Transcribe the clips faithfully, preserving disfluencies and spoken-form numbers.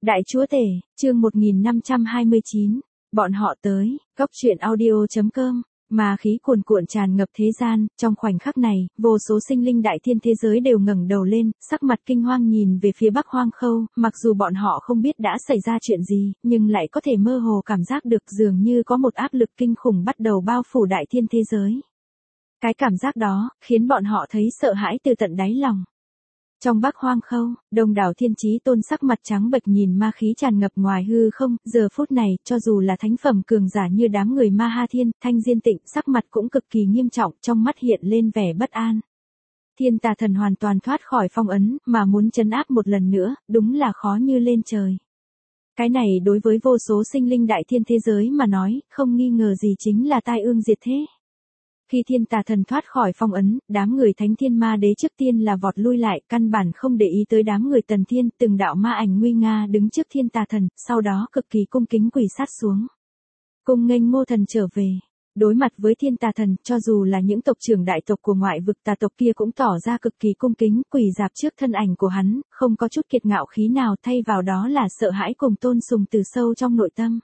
Đại chúa tể, chương một nghìn năm trăm hai mươi chín, bọn họ tới, góc truyện audio chấm com, mà khí cuồn cuộn tràn ngập thế gian, trong khoảnh khắc này, vô số sinh linh đại thiên thế giới đều ngẩng đầu lên, sắc mặt kinh hoang nhìn về phía Bắc Hoang Khâu, mặc dù bọn họ không biết đã xảy ra chuyện gì, nhưng lại có thể mơ hồ cảm giác được dường như có một áp lực kinh khủng bắt đầu bao phủ đại thiên thế giới. Cái cảm giác đó, khiến bọn họ thấy sợ hãi từ tận đáy lòng. Trong Bắc Hoang Khâu, Đông Đảo Thiên Chí Tôn sắc mặt trắng bệch nhìn ma khí tràn ngập ngoài hư không, giờ phút này, cho dù là thánh phẩm cường giả như đám người Ma Ha Thiên, Thanh Diên Tịnh, sắc mặt cũng cực kỳ nghiêm trọng, trong mắt hiện lên vẻ bất an. Thiên Tà Thần hoàn toàn thoát khỏi phong ấn, mà muốn trấn áp một lần nữa, đúng là khó như lên trời. Cái này đối với vô số sinh linh đại thiên thế giới mà nói, không nghi ngờ gì chính là tai ương diệt thế. Khi Thiên Tà Thần thoát khỏi phong ấn, đám người Thánh Thiên Ma Đế trước tiên là vọt lui lại, căn bản không để ý tới đám người Tần Thiên, từng đạo ma ảnh nguy nga đứng trước Thiên Tà Thần, sau đó cực kỳ cung kính quỳ sát xuống. Cung nghênh Ngô Thần trở về. Đối mặt với Thiên Tà Thần, cho dù là những tộc trưởng đại tộc của ngoại vực tà tộc kia cũng tỏ ra cực kỳ cung kính, quỳ rạp trước thân ảnh của hắn, không có chút kiệt ngạo khí nào, thay vào đó là sợ hãi cùng tôn sùng từ sâu trong nội tâm.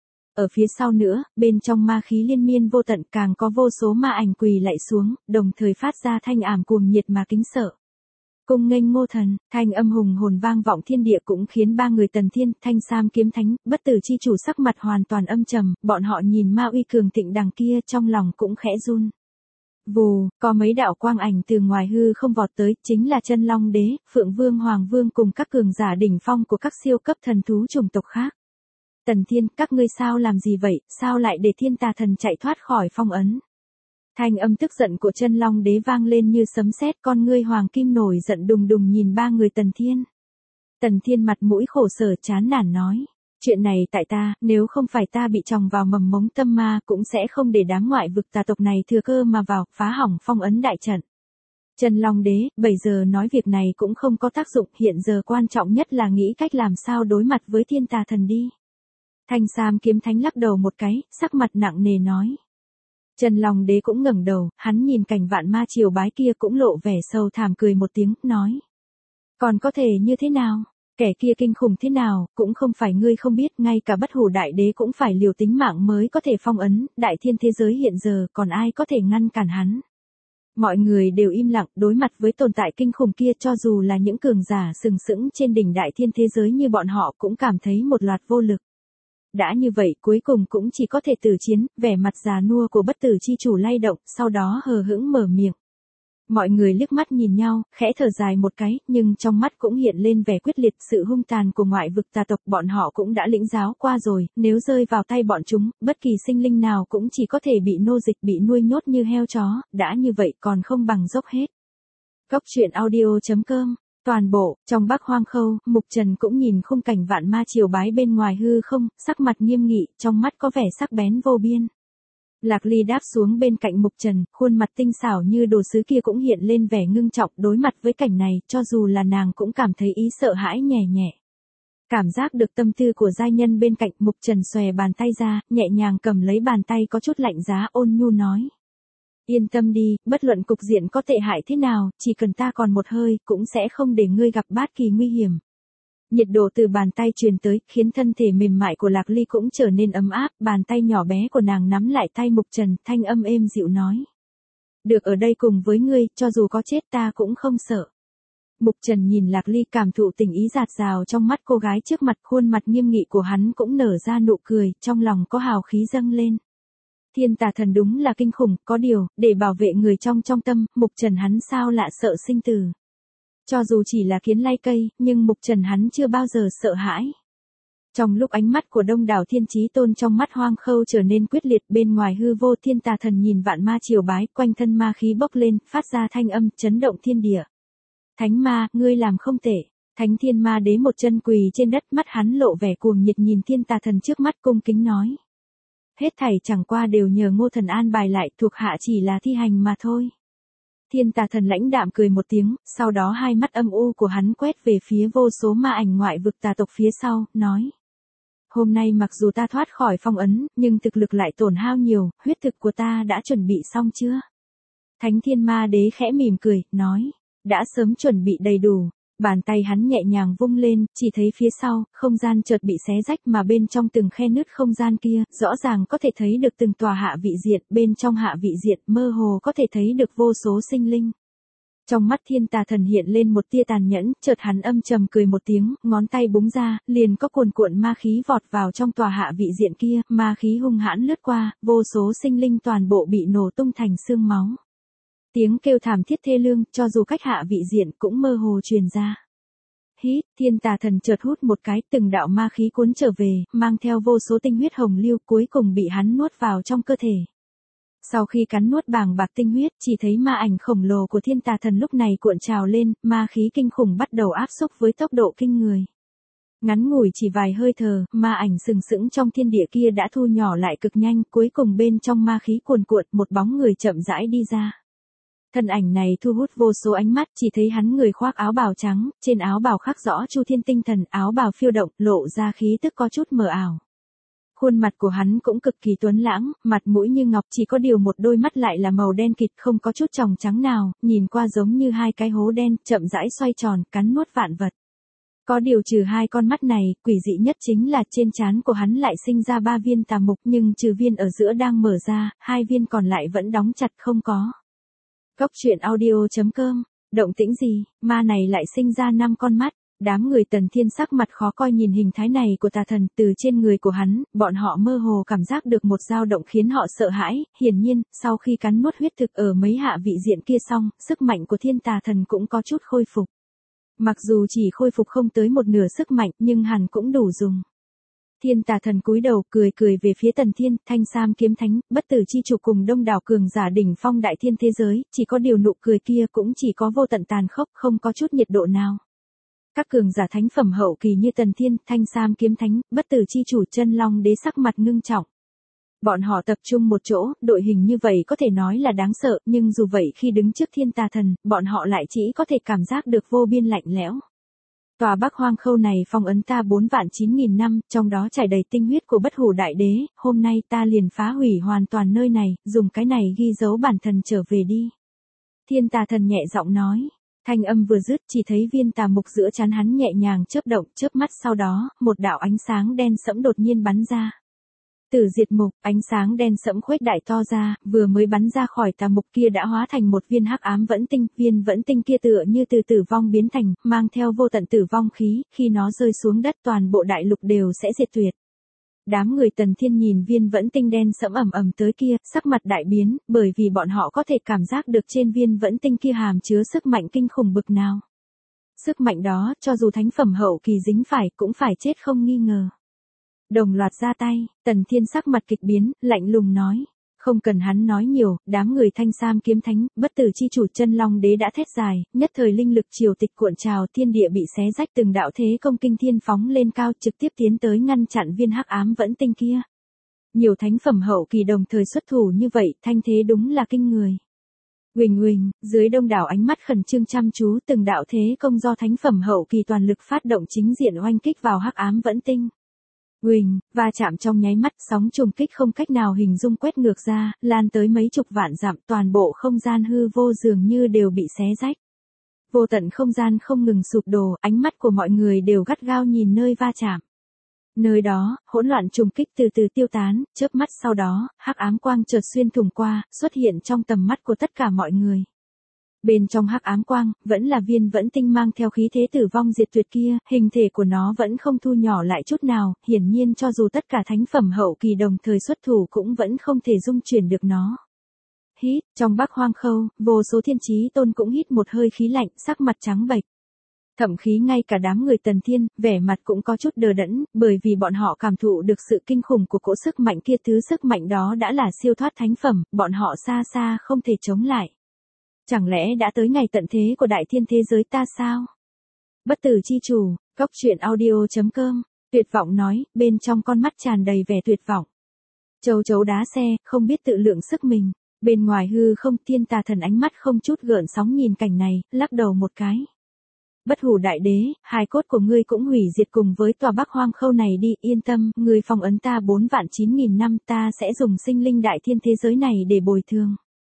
Ở phía sau nữa, bên trong ma khí liên miên vô tận càng có vô số ma ảnh quỳ lạy xuống, đồng thời phát ra thanh ảm cuồng nhiệt mà kính sợ. Cung nghênh Ngô Thần, thanh âm hùng hồn vang vọng thiên địa cũng khiến ba người Tần Thiên, Thanh Sam Kiếm Thánh, Bất Tử chi chủ sắc mặt hoàn toàn âm trầm, bọn họ nhìn ma uy cường thịnh đằng kia trong lòng cũng khẽ run. Vù, có mấy đạo quang ảnh từ ngoài hư không vọt tới, chính là Chân Long Đế, Phượng Vương Hoàng Vương cùng các cường giả đỉnh phong của các siêu cấp thần thú chủng tộc khác. Tần Thiên, các ngươi sao làm gì vậy, sao lại để Thiên Tà Thần chạy thoát khỏi phong ấn? Thanh âm tức giận của Chân Long Đế vang lên như sấm sét, con ngươi hoàng kim nổi giận đùng đùng nhìn ba người Tần Thiên. Tần Thiên mặt mũi khổ sở chán nản nói, chuyện này tại ta, nếu không phải ta bị tròng vào mầm mống tâm ma cũng sẽ không để đám ngoại vực tà tộc này thừa cơ mà vào, phá hỏng phong ấn đại trận. Chân Long Đế, bây giờ nói việc này cũng không có tác dụng, hiện giờ quan trọng nhất là nghĩ cách làm sao đối mặt với Thiên Tà Thần đi. Thanh Sam Kiếm Thánh lắc đầu một cái, sắc mặt nặng nề nói. Chân Long Đế cũng ngẩng đầu, hắn nhìn cảnh vạn ma triều bái kia cũng lộ vẻ sâu thảm cười một tiếng, nói. Còn có thể như thế nào? Kẻ kia kinh khủng thế nào, cũng không phải ngươi không biết, ngay cả Bất Hủ Đại Đế cũng phải liều tính mạng mới có thể phong ấn, đại thiên thế giới hiện giờ còn ai có thể ngăn cản hắn. Mọi người đều im lặng, đối mặt với tồn tại kinh khủng kia, cho dù là những cường giả sừng sững trên đỉnh đại thiên thế giới như bọn họ cũng cảm thấy một loạt vô lực. Đã như vậy cuối cùng cũng chỉ có thể tử chiến, vẻ mặt già nua của Bất Tử chi chủ lay động, sau đó hờ hững mở miệng. Mọi người liếc mắt nhìn nhau, khẽ thở dài một cái, nhưng trong mắt cũng hiện lên vẻ quyết liệt, sự hung tàn của ngoại vực tà tộc bọn họ cũng đã lĩnh giáo qua rồi, nếu rơi vào tay bọn chúng, bất kỳ sinh linh nào cũng chỉ có thể bị nô dịch, bị nuôi nhốt như heo chó, đã như vậy còn không bằng dốc hết. Góc truyện audio chấm com. Toàn bộ, trong Bắc Hoang Khâu, Mục Trần cũng nhìn khung cảnh vạn ma triều bái bên ngoài hư không, sắc mặt nghiêm nghị, trong mắt có vẻ sắc bén vô biên. Lạc Ly đáp xuống bên cạnh Mục Trần, khuôn mặt tinh xảo như đồ sứ kia cũng hiện lên vẻ ngưng trọng, đối mặt với cảnh này, cho dù là nàng cũng cảm thấy ý sợ hãi nhẹ nhẹ. Cảm giác được tâm tư của giai nhân bên cạnh, Mục Trần xòe bàn tay ra, nhẹ nhàng cầm lấy bàn tay có chút lạnh giá, ôn nhu nói. Yên tâm đi, bất luận cục diện có tệ hại thế nào, chỉ cần ta còn một hơi, cũng sẽ không để ngươi gặp bất kỳ nguy hiểm. Nhiệt độ từ bàn tay truyền tới, khiến thân thể mềm mại của Lạc Ly cũng trở nên ấm áp, bàn tay nhỏ bé của nàng nắm lại tay Mục Trần, thanh âm êm dịu nói. Được ở đây cùng với ngươi, cho dù có chết ta cũng không sợ. Mục Trần nhìn Lạc Ly cảm thụ tình ý dạt dào trong mắt cô gái trước mặt, khuôn mặt nghiêm nghị của hắn cũng nở ra nụ cười, trong lòng có hào khí dâng lên. Thiên Tà Thần đúng là kinh khủng, có điều, để bảo vệ người trong trong tâm, Mục Trần hắn sao lạ sợ sinh tử. Cho dù chỉ là kiến lai cây, nhưng Mục Trần hắn chưa bao giờ sợ hãi. Trong lúc ánh mắt của Đông Đảo Thiên Chí Tôn trong mắt Hoang Khâu trở nên quyết liệt, bên ngoài hư vô Thiên Tà Thần nhìn vạn ma triều bái, quanh thân ma khí bốc lên, phát ra thanh âm chấn động thiên địa. Thánh ma, ngươi làm không tệ. Thánh Thiên Ma Đế một chân quỳ trên đất, mắt hắn lộ vẻ cuồng nhiệt nhìn Thiên Tà Thần trước mắt cung kính nói. Hết thảy chẳng qua đều nhờ Ngô Thần an bài lại, thuộc hạ chỉ là thi hành mà thôi. Thiên Tà Thần lãnh đạm cười một tiếng, sau đó hai mắt âm u của hắn quét về phía vô số ma ảnh ngoại vực tà tộc phía sau, nói. Hôm nay mặc dù ta thoát khỏi phong ấn, nhưng thực lực lại tổn hao nhiều, huyết thực của ta đã chuẩn bị xong chưa? Thánh Thiên Ma Đế khẽ mỉm cười, nói. Đã sớm chuẩn bị đầy đủ. Bàn tay hắn nhẹ nhàng vung lên, chỉ thấy phía sau, không gian chợt bị xé rách mà bên trong từng khe nứt không gian kia, rõ ràng có thể thấy được từng tòa hạ vị diện, bên trong hạ vị diện mơ hồ có thể thấy được vô số sinh linh. Trong mắt Thiên Tà Thần hiện lên một tia tàn nhẫn, chợt hắn âm trầm cười một tiếng, ngón tay búng ra, liền có cuồn cuộn ma khí vọt vào trong tòa hạ vị diện kia, ma khí hung hãn lướt qua, vô số sinh linh toàn bộ bị nổ tung thành xương máu. Tiếng kêu thảm thiết thê lương, cho dù cách hạ vị diện cũng mơ hồ truyền ra. Hít, Thiên Tà Thần chợt hút một cái, từng đạo ma khí cuốn trở về, mang theo vô số tinh huyết hồng lưu, cuối cùng bị hắn nuốt vào trong cơ thể. Sau khi cắn nuốt bàng bạc tinh huyết, chỉ thấy ma ảnh khổng lồ của Thiên Tà Thần lúc này cuộn trào lên, ma khí kinh khủng bắt đầu áp xúc với tốc độ kinh người. Ngắn ngủi chỉ vài hơi thở, ma ảnh sừng sững trong thiên địa kia đã thu nhỏ lại cực nhanh, cuối cùng bên trong ma khí cuồn cuộn, một bóng người chậm rãi đi ra. Thân ảnh này thu hút vô số ánh mắt, chỉ thấy hắn người khoác áo bào trắng, trên áo bào khắc rõ Chu Thiên Tinh Thần, áo bào phiêu động, lộ ra khí tức có chút mờ ảo. Khuôn mặt của hắn cũng cực kỳ tuấn lãng, mặt mũi như ngọc, chỉ có điều một đôi mắt lại là màu đen kịt, không có chút tròng trắng nào, nhìn qua giống như hai cái hố đen, chậm rãi xoay tròn, cắn nuốt vạn vật. Có điều trừ hai con mắt này, quỷ dị nhất chính là trên trán của hắn lại sinh ra ba viên tà mục, nhưng trừ viên ở giữa đang mở ra, hai viên còn lại vẫn đóng chặt không có. Cốc truyện audio chấm com, động tĩnh gì, ma này lại sinh ra năm con mắt. Đám người Tần Thiên sắc mặt khó coi nhìn hình thái này của tà thần, từ trên người của hắn, bọn họ mơ hồ cảm giác được một dao động khiến họ sợ hãi, hiển nhiên, sau khi cắn nuốt huyết thực ở mấy hạ vị diện kia xong, sức mạnh của Thiên Tà Thần cũng có chút khôi phục. Mặc dù chỉ khôi phục không tới một nửa sức mạnh, nhưng hẳn cũng đủ dùng. Thiên Tà Thần cúi đầu cười cười về phía Tần Thiên, Thanh Sam Kiếm Thánh, Bất Tử Chi Chủ cùng đông đảo cường giả đỉnh phong đại thiên thế giới, chỉ có điều nụ cười kia cũng chỉ có vô tận tàn khốc, không có chút nhiệt độ nào. Các cường giả thánh phẩm hậu kỳ như Tần Thiên, Thanh Sam Kiếm Thánh, Bất Tử Chi Chủ, Chân Long Đế sắc mặt ngưng trọng. Bọn họ tập trung một chỗ, đội hình như vậy có thể nói là đáng sợ, nhưng dù vậy khi đứng trước Thiên Tà Thần, bọn họ lại chỉ có thể cảm giác được vô biên lạnh lẽo. Tòa Bắc Hoang Khâu này phong ấn ta bốn vạn chín nghìn năm, trong đó trải đầy tinh huyết của Bất Hủ Đại Đế, hôm nay ta liền phá hủy hoàn toàn nơi này, dùng cái này ghi dấu bản thần trở về đi. Thiên Tà Thần nhẹ giọng nói. Thanh âm vừa dứt, chỉ thấy viên tà mục giữa trán hắn nhẹ nhàng chớp động, chớp mắt sau đó, một đạo ánh sáng đen sẫm đột nhiên bắn ra. Tử diệt mục, ánh sáng đen sẫm khuếch đại to ra, vừa mới bắn ra khỏi tà mục kia đã hóa thành một viên hắc ám vẫn tinh, viên vẫn tinh kia tựa như từ tử vong biến thành, mang theo vô tận tử vong khí, khi nó rơi xuống đất toàn bộ đại lục đều sẽ diệt tuyệt. Đám người Tần Thiên nhìn viên vẫn tinh đen sẫm ẩm ẩm tới kia, sắc mặt đại biến, bởi vì bọn họ có thể cảm giác được trên viên vẫn tinh kia hàm chứa sức mạnh kinh khủng bực nào. Sức mạnh đó, cho dù thánh phẩm hậu kỳ dính phải, cũng phải chết không nghi ngờ. Đồng loạt ra tay, Tần Thiên sắc mặt kịch biến, lạnh lùng nói. Không cần hắn nói nhiều, đám người Thanh Sam Kiếm Thánh, Bất Tử Chi Chủ, Chân Long Đế đã thét dài, nhất thời linh lực triều tịch cuộn trào, thiên địa bị xé rách, từng đạo thế công kinh thiên phóng lên cao, trực tiếp tiến tới ngăn chặn viên hắc ám vẫn tinh kia. Nhiều thánh phẩm hậu kỳ đồng thời xuất thủ như vậy, thanh thế đúng là kinh người. Huỳnh huỳnh, dưới đông đảo ánh mắt khẩn trương chăm chú, từng đạo thế công do thánh phẩm hậu kỳ toàn lực phát động chính diện oanh kích vào hắc ám vẫn tinh. Huỳnh, va chạm trong nháy mắt, sóng trùng kích không cách nào hình dung quét ngược ra, lan tới mấy chục vạn dặm, toàn bộ không gian hư vô dường như đều bị xé rách. Vô tận không gian không ngừng sụp đổ, ánh mắt của mọi người đều gắt gao nhìn nơi va chạm. Nơi đó, hỗn loạn trùng kích từ từ tiêu tán, chớp mắt sau đó, hắc ám quang chợt xuyên thủng qua, xuất hiện trong tầm mắt của tất cả mọi người. Bên trong hắc ám quang, vẫn là viên vẫn tinh mang theo khí thế tử vong diệt tuyệt kia, hình thể của nó vẫn không thu nhỏ lại chút nào, hiển nhiên cho dù tất cả thánh phẩm hậu kỳ đồng thời xuất thủ cũng vẫn không thể dung chuyển được nó. Hít, trong Bắc Hoang Khâu, vô số thiên chí tôn cũng hít một hơi khí lạnh, sắc mặt trắng bệch. Thậm chí ngay cả đám người Tần Thiên, vẻ mặt cũng có chút đờ đẫn, bởi vì bọn họ cảm thụ được sự kinh khủng của cỗ sức mạnh kia, thứ sức mạnh đó đã là siêu thoát thánh phẩm, bọn họ xa xa không thể chống lại. Chẳng lẽ đã tới ngày tận thế của đại thiên thế giới ta sao? Bất Tử Chi Chủ, cốc truyện audio chấm com, tuyệt vọng nói, bên trong con mắt tràn đầy vẻ tuyệt vọng. Châu chấu đá xe, không biết tự lượng sức mình, bên ngoài hư không, Thiên Tà Thần ánh mắt không chút gợn sóng nhìn cảnh này, lắc đầu một cái. Bất Hủ Đại Đế, hài cốt của ngươi cũng hủy diệt cùng với tòa Bắc Hoang Khâu này đi, yên tâm, ngươi phong ấn ta bốn vạn chín nghìn năm, ta sẽ dùng sinh linh đại thiên thế giới này để bồi thường.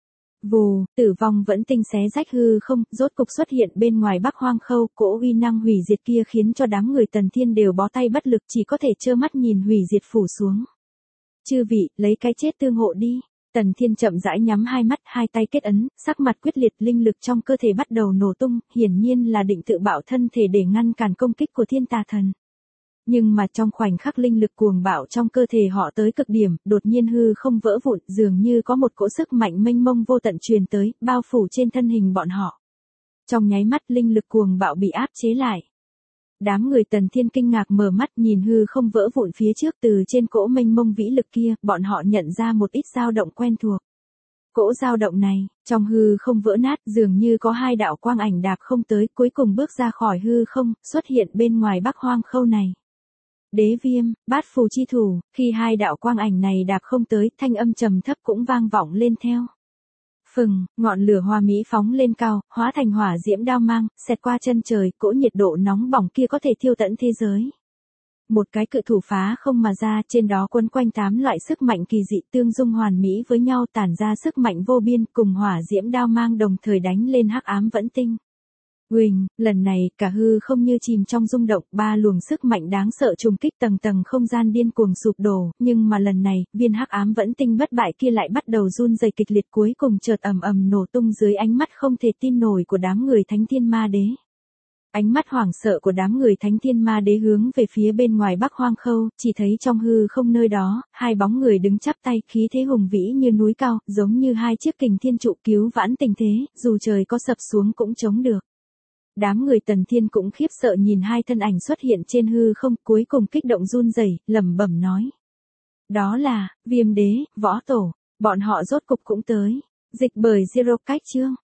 Vù, tử vong vẫn tinh xé rách hư không, rốt cục xuất hiện bên ngoài Bắc Hoang Khâu, cỗ uy năng hủy diệt kia khiến cho đám người Tần Thiên đều bó tay bất lực, chỉ có thể trơ mắt nhìn hủy diệt phủ xuống. Chư vị, lấy cái chết tương hộ đi. Tần Thiên chậm rãi nhắm hai mắt, hai tay kết ấn, sắc mặt quyết liệt, linh lực trong cơ thể bắt đầu nổ tung, hiển nhiên là định tự bạo thân thể để ngăn cản công kích của Thiên Tà Thần. Nhưng mà trong khoảnh khắc linh lực cuồng bạo trong cơ thể họ tới cực điểm, đột nhiên hư không vỡ vụn, dường như có một cỗ sức mạnh mênh mông vô tận truyền tới, bao phủ trên thân hình bọn họ. Trong nháy mắt linh lực cuồng bạo bị áp chế lại. Đám người Tần Thiên kinh ngạc mở mắt nhìn hư không vỡ vụn phía trước, từ trên cỗ mênh mông vĩ lực kia, bọn họ nhận ra một ít dao động quen thuộc. Cỗ dao động này, trong hư không vỡ nát, dường như có hai đạo quang ảnh đạp không tới, cuối cùng bước ra khỏi hư không, xuất hiện bên ngoài Bắc Hoang Khâu này. Đế Viêm, Bát Phù chi thủ, khi hai đạo quang ảnh này đạp không tới, thanh âm trầm thấp cũng vang vọng lên theo. Phừng, ngọn lửa hoa mỹ phóng lên cao, hóa thành hỏa diễm đao mang, xẹt qua chân trời, cỗ nhiệt độ nóng bỏng kia có thể thiêu tận thế giới. Một cái cự thủ phá không mà ra, trên đó quấn quanh tám loại sức mạnh kỳ dị tương dung hoàn mỹ với nhau, tản ra sức mạnh vô biên, cùng hỏa diễm đao mang đồng thời đánh lên hắc ám vẫn tinh. Huỳnh, lần này cả hư không như chìm trong rung động, ba luồng sức mạnh đáng sợ trùng kích, tầng tầng không gian điên cuồng sụp đổ, nhưng mà lần này, viên hắc ám vẫn tinh bất bại kia lại bắt đầu run rẩy kịch liệt, cuối cùng chợt ầm ầm nổ tung dưới ánh mắt không thể tin nổi của đám người Thánh Thiên Ma Đế. Ánh mắt hoảng sợ của đám người Thánh Thiên Ma Đế hướng về phía bên ngoài Bắc Hoang Khâu, chỉ thấy trong hư không nơi đó, hai bóng người đứng chắp tay, khí thế hùng vĩ như núi cao, giống như hai chiếc kình thiên trụ cứu vãn tình thế, dù trời có sập xuống cũng chống được. Đám người Tần Thiên cũng khiếp sợ nhìn hai thân ảnh xuất hiện trên hư không, cuối cùng kích động run rẩy, lẩm bẩm nói. Đó là, Viêm Đế, Võ Tổ, bọn họ rốt cục cũng tới. Dịch bởi Zero Cách chương.